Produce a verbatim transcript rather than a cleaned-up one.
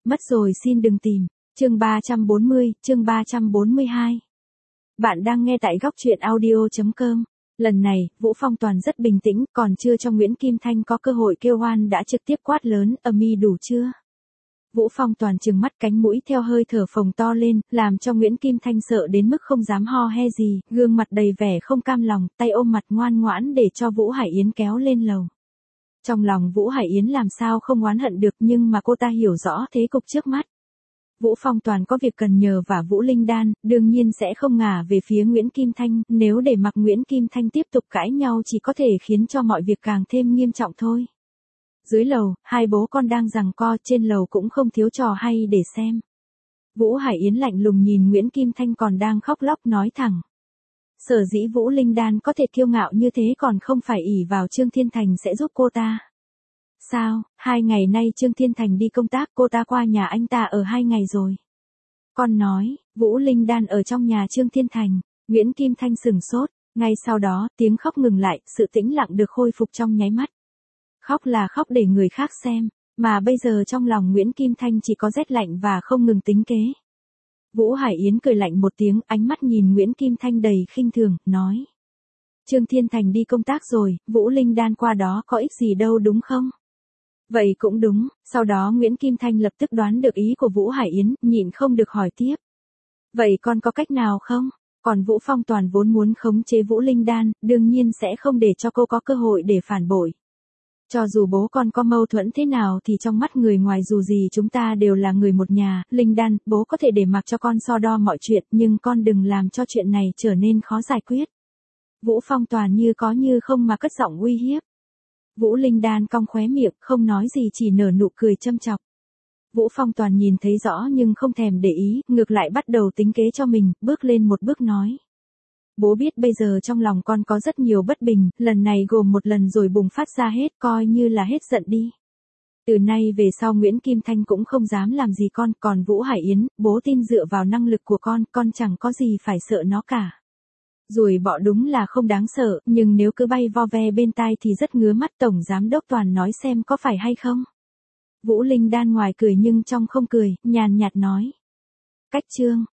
Mất rồi xin đừng tìm. Chương ba trăm bốn mươi, chương ba trăm bốn mươi hai. Bạn đang nghe tại góc truyện audio chấm com. Lần này, Vũ Phong Toàn rất bình tĩnh, còn chưa cho Nguyễn Kim Thanh có cơ hội kêu oan đã trực tiếp quát lớn, âm y đủ chưa? Vũ Phong Toàn trừng mắt, cánh mũi theo hơi thở phồng to lên, làm cho Nguyễn Kim Thanh sợ đến mức không dám ho he gì, gương mặt đầy vẻ không cam lòng, tay ôm mặt ngoan ngoãn để cho Vũ Hải Yến kéo lên lầu. Trong lòng Vũ Hải Yến làm sao không oán hận được, nhưng mà cô ta hiểu rõ thế cục trước mắt. Vũ Phong Toàn có việc cần nhờ và Vũ Linh Đan, đương nhiên sẽ không ngả về phía Nguyễn Kim Thanh, nếu để mặc Nguyễn Kim Thanh tiếp tục cãi nhau chỉ có thể khiến cho mọi việc càng thêm nghiêm trọng thôi. Dưới lầu, hai bố con đang giằng co, trên lầu cũng không thiếu trò hay để xem. Vũ Hải Yến lạnh lùng nhìn Nguyễn Kim Thanh còn đang khóc lóc nói thẳng. Sở dĩ Vũ Linh Đan có thể kiêu ngạo như thế còn không phải ỷ vào Trương Thiên Thành sẽ giúp cô ta. Sao, hai ngày nay Trương Thiên Thành đi công tác, cô ta qua nhà anh ta ở hai ngày rồi. Con nói, Vũ Linh Đan ở trong nhà Trương Thiên Thành. Nguyễn Kim Thanh sừng sốt, ngay sau đó, tiếng khóc ngừng lại, sự tĩnh lặng được khôi phục trong nháy mắt. Khóc là khóc để người khác xem, mà bây giờ trong lòng Nguyễn Kim Thanh chỉ có rét lạnh và không ngừng tính kế. Vũ Hải Yến cười lạnh một tiếng, ánh mắt nhìn Nguyễn Kim Thanh đầy khinh thường, nói. Trương Thiên Thành đi công tác rồi, Vũ Linh Đan qua đó có ích gì đâu đúng không? Vậy cũng đúng, sau đó Nguyễn Kim Thanh lập tức đoán được ý của Vũ Hải Yến, nhịn không được hỏi tiếp. Vậy con có cách nào không? Còn Vũ Phong Toàn vốn muốn khống chế Vũ Linh Đan, đương nhiên sẽ không để cho cô có cơ hội để phản bội. Cho dù bố con có mâu thuẫn thế nào thì trong mắt người ngoài dù gì chúng ta đều là người một nhà, Linh Đan, bố có thể để mặc cho con so đo mọi chuyện, nhưng con đừng làm cho chuyện này trở nên khó giải quyết. Vũ Phong Toàn như có như không mà cất giọng uy hiếp. Vũ Linh Đan cong khóe miệng, không nói gì chỉ nở nụ cười châm chọc. Vũ Phong Toàn nhìn thấy rõ nhưng không thèm để ý, ngược lại bắt đầu tính kế cho mình, bước lên một bước nói. Bố biết bây giờ trong lòng con có rất nhiều bất bình, lần này gồm một lần rồi bùng phát ra hết, coi như là hết giận đi. Từ nay về sau Nguyễn Kim Thanh cũng không dám làm gì con, còn Vũ Hải Yến, bố tin dựa vào năng lực của con, con chẳng có gì phải sợ nó cả. Ruồi bọ đúng là không đáng sợ, nhưng nếu cứ bay vo ve bên tai thì rất ngứa mắt. Tổng Giám Đốc Toàn nói xem có phải hay không? Vũ Linh Đan ngoài cười nhưng trong không cười, nhàn nhạt nói. Cách Trương,